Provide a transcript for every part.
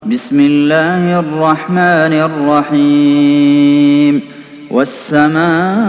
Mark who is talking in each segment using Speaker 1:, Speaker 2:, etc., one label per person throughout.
Speaker 1: بسم الله الرحمن الرحيم والسماء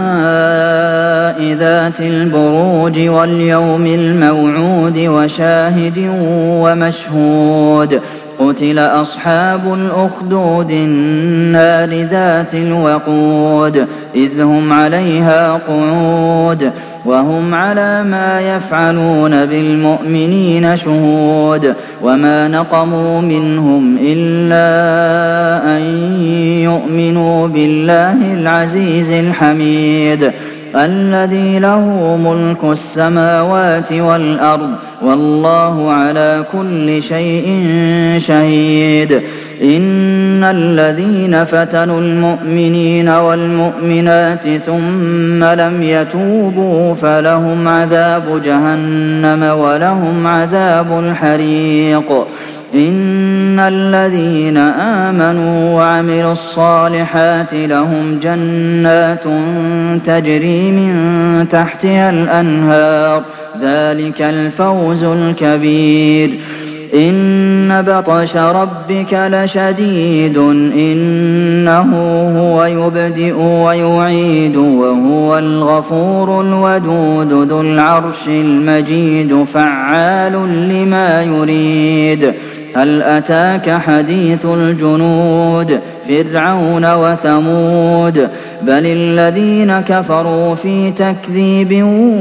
Speaker 1: ذات البروج واليوم الموعود وشاهد ومشهود قتل أصحاب الأخدود النار ذات الوقود إذ هم عليها قعود وهم على ما يفعلون بالمؤمنين شهود وما نقموا منهم إلا أن يؤمنوا بالله العزيز الحميد الذي له ملك السماوات والأرض والله على كل شيء شهيد إن الذين فتنوا المؤمنين والمؤمنات ثم لم يتوبوا فلهم عذاب جهنم ولهم عذاب الحريق إن الذين آمنوا وعملوا الصالحات لهم جنات تجري من تحتها الأنهار ذلك الفوز الكبير إن بطش ربك لشديد إنه هو يبدئ ويعيد وهو الغفور الودود ذو العرش المجيد فعال لما يريد هل أتاك حديث الجنود فرعون وثمود بل الذين كفروا في تكذيب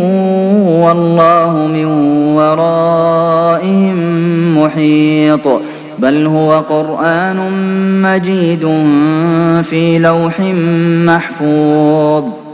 Speaker 1: والله من ورائهم محيط بل هو قرآن مجيد في لوح محفوظ